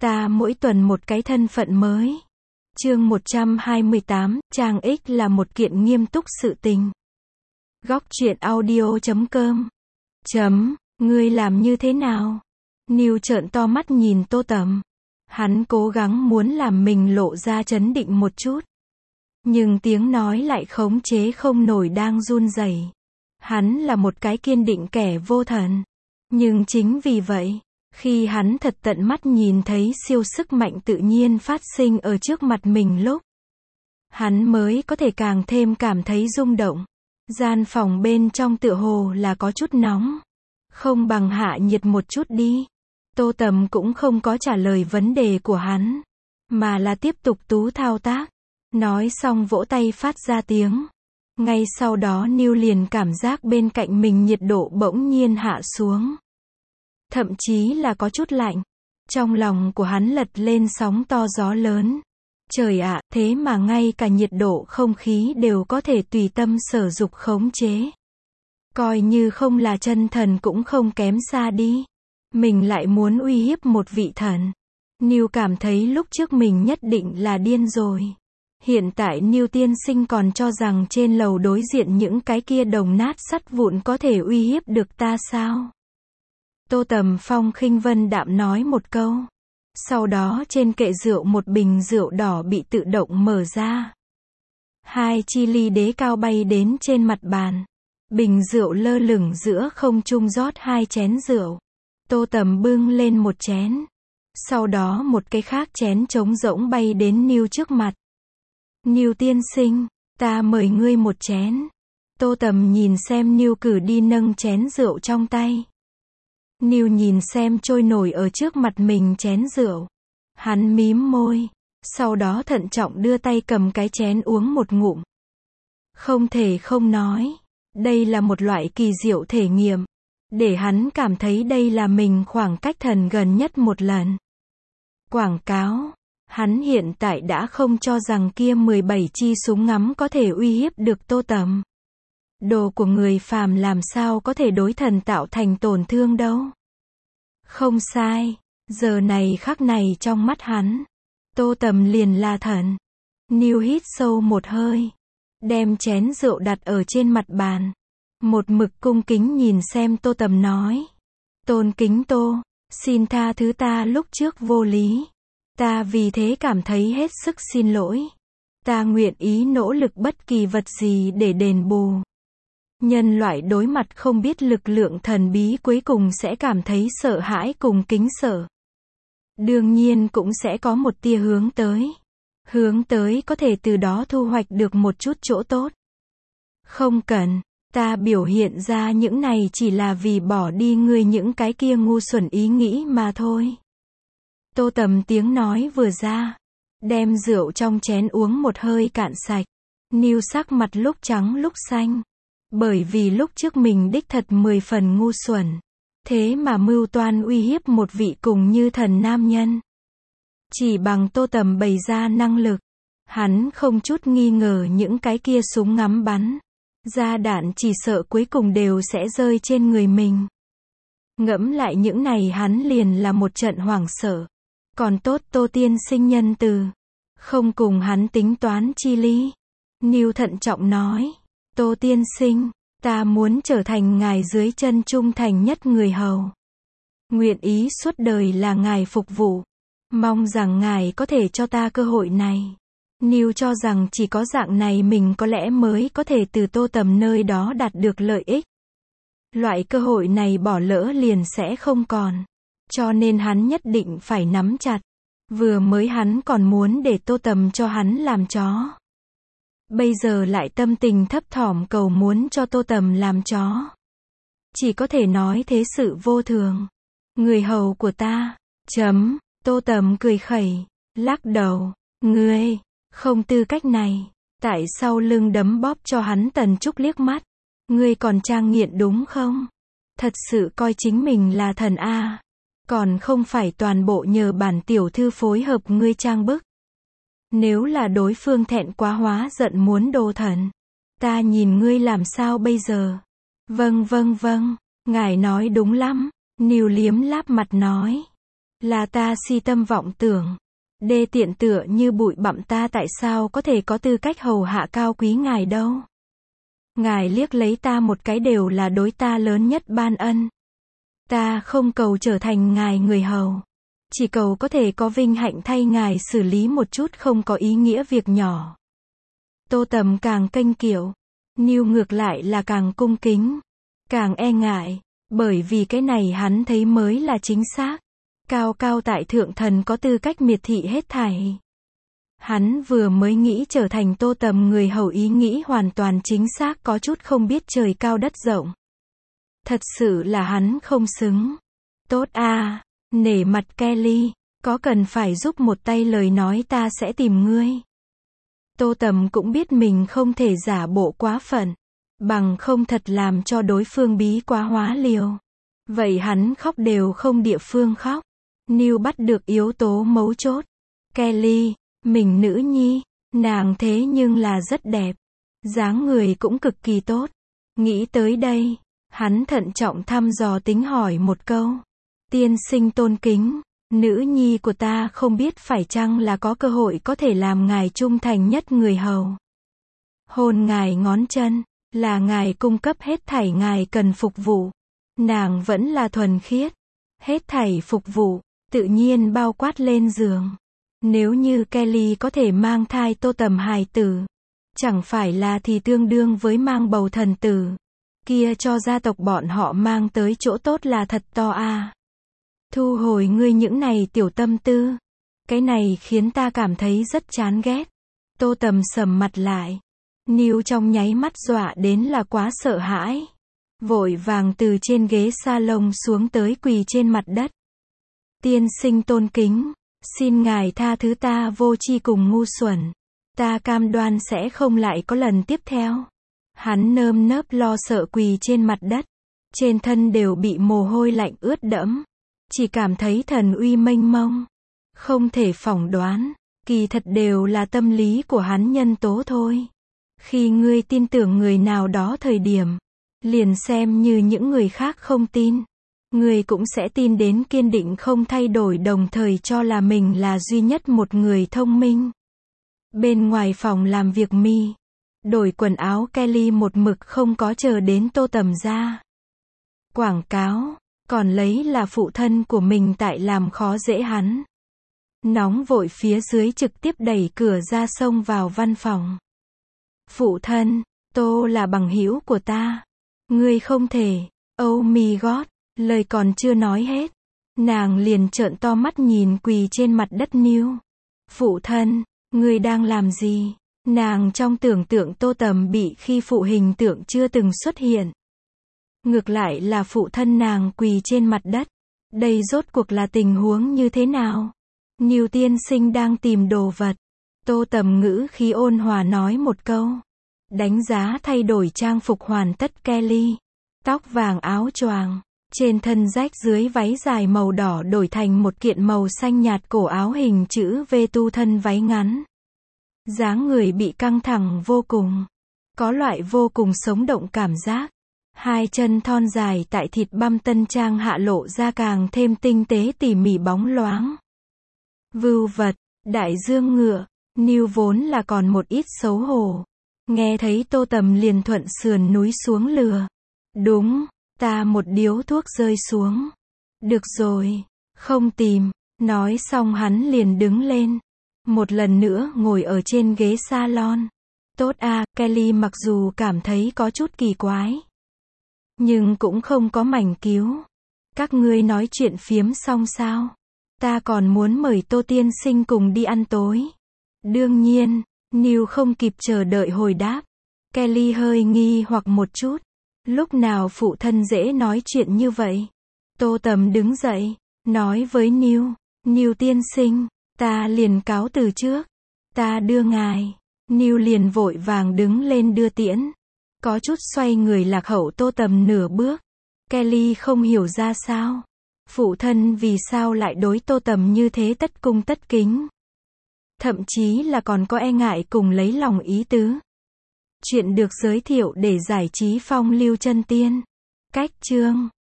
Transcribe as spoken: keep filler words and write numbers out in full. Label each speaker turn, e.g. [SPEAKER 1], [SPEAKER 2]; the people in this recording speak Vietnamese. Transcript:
[SPEAKER 1] Ta mỗi tuần một cái thân phận mới. Chương một trăm hai mươi tám, Trang X là một kiện nghiêm túc sự tình. Góc truyện audio chấm com. Chấm, ngươi làm như thế nào? Neil trợn to mắt nhìn Tô Tầm. Hắn cố gắng muốn làm mình lộ ra trấn định một chút. Nhưng tiếng nói lại khống chế không nổi đang run rẩy. Hắn là một cái kiên định kẻ vô thần. Nhưng chính vì vậy, khi hắn thật tận mắt nhìn thấy siêu sức mạnh tự nhiên phát sinh ở trước mặt mình lúc, hắn mới có thể càng thêm cảm thấy rung động. Gian phòng bên trong tựa hồ là có chút nóng. Không bằng hạ nhiệt một chút đi. Tô Tầm cũng không có trả lời vấn đề của hắn, mà là tiếp tục tú thao tác. Nói xong vỗ tay phát ra tiếng. Ngay sau đó Neil liền cảm giác bên cạnh mình nhiệt độ bỗng nhiên hạ xuống. Thậm chí là có chút lạnh. Trong lòng của hắn lật lên sóng to gió lớn. Trời ạ, thế mà ngay cả nhiệt độ không khí đều có thể tùy tâm sở dục khống chế. Coi như không là chân thần cũng không kém xa đi. Mình lại muốn uy hiếp một vị thần. Neil cảm thấy lúc trước mình nhất định là điên rồi. Hiện tại Neil tiên sinh còn cho rằng trên lầu đối diện những cái kia đồng nát sắt vụn có thể uy hiếp được ta sao? Tô Tầm phong khinh vân đạm nói một câu. Sau đó trên kệ rượu một bình rượu đỏ bị tự động mở ra. Hai chi ly đế cao bay đến trên mặt bàn. Bình rượu lơ lửng giữa không trung rót hai chén rượu. Tô Tầm bưng lên một chén. Sau đó một cái khác chén trống rỗng bay đến Neil trước mặt. Neil tiên sinh, ta mời ngươi một chén. Tô Tầm nhìn xem Neil cử đi nâng chén rượu trong tay. Neil nhìn xem trôi nổi ở trước mặt mình chén rượu. Hắn mím môi. Sau đó thận trọng đưa tay cầm cái chén uống một ngụm. Không thể không nói. Đây là một loại kỳ diệu thể nghiệm. Để hắn cảm thấy đây là mình khoảng cách thần gần nhất một lần. Quảng cáo. Hắn hiện tại đã không cho rằng kia mười bảy chi súng ngắm có thể uy hiếp được Tô Tầm. Đồ của người phàm làm sao có thể đối thần tạo thành tổn thương đâu. Không sai. Giờ này khắc này trong mắt hắn, Tô Tầm liền là thần. Neil hít sâu một hơi. Đem chén rượu đặt ở trên mặt bàn. Một mực cung kính nhìn xem Tô Tầm nói. Tôn kính Tô, xin tha thứ ta lúc trước vô lý. Ta vì thế cảm thấy hết sức xin lỗi. Ta nguyện ý nỗ lực bất kỳ vật gì để đền bù. Nhân loại đối mặt không biết lực lượng thần bí cuối cùng sẽ cảm thấy sợ hãi cùng kính sợ. Đương nhiên cũng sẽ có một tia hướng tới. Hướng tới có thể từ đó thu hoạch được một chút chỗ tốt. Không cần, ta biểu hiện ra những này chỉ là vì bỏ đi ngươi những cái kia ngu xuẩn ý nghĩ mà thôi. Tô Tầm tiếng nói vừa ra, đem rượu trong chén uống một hơi cạn sạch. Neil sắc mặt lúc trắng lúc xanh. Bởi vì lúc trước mình đích thật mười phần ngu xuẩn. Thế mà mưu toan uy hiếp một vị cùng như thần nam nhân. Chỉ bằng Tô Tầm bày ra năng lực. Hắn không chút nghi ngờ những cái kia súng ngắm bắn ra đạn chỉ sợ cuối cùng đều sẽ rơi trên người mình. Ngẫm lại những này hắn liền là một trận hoảng sợ. Còn tốt Tô tiên sinh nhân từ. Không cùng hắn tính toán chi lý. Neil thận trọng nói. Tô tiên sinh, ta muốn trở thành ngài dưới chân trung thành nhất người hầu. Nguyện ý suốt đời là ngài phục vụ. Mong rằng ngài có thể cho ta cơ hội này. Neil cho rằng chỉ có dạng này mình có lẽ mới có thể từ Tô Tầm nơi đó đạt được lợi ích. Loại cơ hội này bỏ lỡ liền sẽ không còn. Cho nên hắn nhất định phải nắm chặt. Vừa mới hắn còn muốn để Tô Tầm cho hắn làm chó. Bây giờ lại tâm tình thấp thỏm cầu muốn cho Tô Tầm làm chó. Chỉ có thể nói thế sự vô thường. Người hầu của ta. Chấm. Tô Tầm cười khẩy. Lắc đầu. Ngươi. Không tư cách này. Tại sau lưng đấm bóp cho hắn Tần Trúc liếc mắt. Ngươi còn trang nghiện đúng không? Thật sự coi chính mình là thần A. Còn không phải toàn bộ nhờ bản tiểu thư phối hợp ngươi trang bức. Nếu là đối phương thẹn quá hóa giận muốn đồ thần. Ta nhìn ngươi làm sao bây giờ? Vâng vâng vâng. Ngài nói đúng lắm. Neil liếm láp mặt nói. Là ta si tâm vọng tưởng. Đê tiện tựa như bụi bặm, ta tại sao có thể có tư cách hầu hạ cao quý ngài đâu. Ngài liếc lấy ta một cái đều là đối ta lớn nhất ban ân. Ta không cầu trở thành ngài người hầu. Chỉ cầu có thể có vinh hạnh thay ngài xử lý một chút không có ý nghĩa việc nhỏ. Tô Tầm càng kênh kiệu. Niu ngược lại là càng cung kính. Càng e ngại. Bởi vì cái này hắn thấy mới là chính xác. Cao cao tại thượng thần có tư cách miệt thị hết thảy. Hắn vừa mới nghĩ trở thành Tô Tầm người hầu, ý nghĩ hoàn toàn chính xác, có chút không biết trời cao đất rộng. Thật sự là hắn không xứng. Tốt a, nể mặt Kelly, có cần phải giúp một tay lời nói ta sẽ tìm ngươi. Tô Tầm cũng biết mình không thể giả bộ quá phận, bằng không thật làm cho đối phương bí quá hóa liều. Vậy hắn khóc đều không địa phương khóc. Niu bắt được yếu tố mấu chốt. Kelly, mình nữ nhi, nàng thế nhưng là rất đẹp. Dáng người cũng cực kỳ tốt. Nghĩ tới đây, hắn thận trọng thăm dò tính hỏi một câu. Tiên sinh tôn kính, nữ nhi của ta không biết phải chăng là có cơ hội có thể làm ngài trung thành nhất người hầu. Hôn ngài ngón chân, là ngài cung cấp hết thảy ngài cần phục vụ. Nàng vẫn là thuần khiết. Hết thảy phục vụ, tự nhiên bao quát lên giường. Nếu như Kelly có thể mang thai Tô Tầm hài tử, chẳng phải là thì tương đương với mang bầu thần tử. Kia cho gia tộc bọn họ mang tới chỗ tốt là thật to a. Thu hồi ngươi những này tiểu tâm tư. Cái này khiến ta cảm thấy rất chán ghét. Tô Tầm sầm mặt lại. Niu trong nháy mắt dọa đến là quá sợ hãi. Vội vàng từ trên ghế salon xuống tới quỳ trên mặt đất. Tiên sinh tôn kính, xin ngài tha thứ ta vô tri cùng ngu xuẩn. Ta cam đoan sẽ không lại có lần tiếp theo. Hắn nơm nớp lo sợ quỳ trên mặt đất. Trên thân đều bị mồ hôi lạnh ướt đẫm. Chỉ cảm thấy thần uy mênh mông. Không thể phỏng đoán. Kỳ thật đều là tâm lý của hắn nhân tố thôi. Khi ngươi tin tưởng người nào đó thời điểm, liền xem như những người khác không tin. Ngươi cũng sẽ tin đến kiên định không thay đổi, đồng thời cho là mình là duy nhất một người thông minh. Bên ngoài phòng làm việc mi, đổi quần áo Kelly một mực không có chờ đến Tô Tầm ra. Quảng cáo, còn lấy là phụ thân của mình tại làm khó dễ hắn. Nóng vội phía dưới trực tiếp đẩy cửa ra xông vào văn phòng. Phụ thân, Tô là bằng hữu của ta. Ngươi không thể, oh my god, lời còn chưa nói hết. Nàng liền trợn to mắt nhìn quỳ trên mặt đất Niu. Phụ thân, ngươi đang làm gì? Nàng trong tưởng tượng Tô Tầm bị khi phụ hình tượng chưa từng xuất hiện. Ngược lại là phụ thân nàng quỳ trên mặt đất. Đây rốt cuộc là tình huống như thế nào? Niu tiên sinh đang tìm đồ vật. Tô Tầm ngữ khí ôn hòa nói một câu. Đánh giá thay đổi trang phục hoàn tất Kelly. Tóc vàng áo choàng, trên thân rách dưới váy dài màu đỏ đổi thành một kiện màu xanh nhạt, cổ áo hình chữ V, tu thân váy ngắn. Dáng người bị căng thẳng vô cùng. Có loại vô cùng sống động cảm giác. Hai chân thon dài tại thịt băm tân trang hạ lộ ra càng thêm tinh tế tỉ mỉ bóng loáng. Vưu vật, đại dương ngựa, Niu vốn là còn một ít xấu hổ. Nghe thấy Tô Tầm liền thuận sườn núi xuống lừa. Đúng, ta một điếu thuốc rơi xuống. Được rồi, không tìm. Nói xong hắn liền đứng lên. Một lần nữa ngồi ở trên ghế salon. Tốt à, Kelly mặc dù cảm thấy có chút kỳ quái, nhưng cũng không có mảnh cứu. Các ngươi nói chuyện phiếm xong sao? Ta còn muốn mời Tô tiên sinh cùng đi ăn tối. Đương nhiên, Niu không kịp chờ đợi hồi đáp. Kelly hơi nghi hoặc một chút. Lúc nào phụ thân dễ nói chuyện như vậy? Tô Tầm đứng dậy, nói với Niu. Niu tiên sinh, ta liền cáo từ trước. Ta đưa ngài. Niu liền vội vàng đứng lên đưa tiễn. Có chút xoay người lạc hậu Tô Tầm nửa bước. Kelly không hiểu ra sao. Phụ thân vì sao lại đối Tô Tầm như thế tất cung tất kính. Thậm chí là còn có e ngại cùng lấy lòng ý tứ. Chuyện được giới thiệu để giải trí phong lưu chân tiên. Cách chương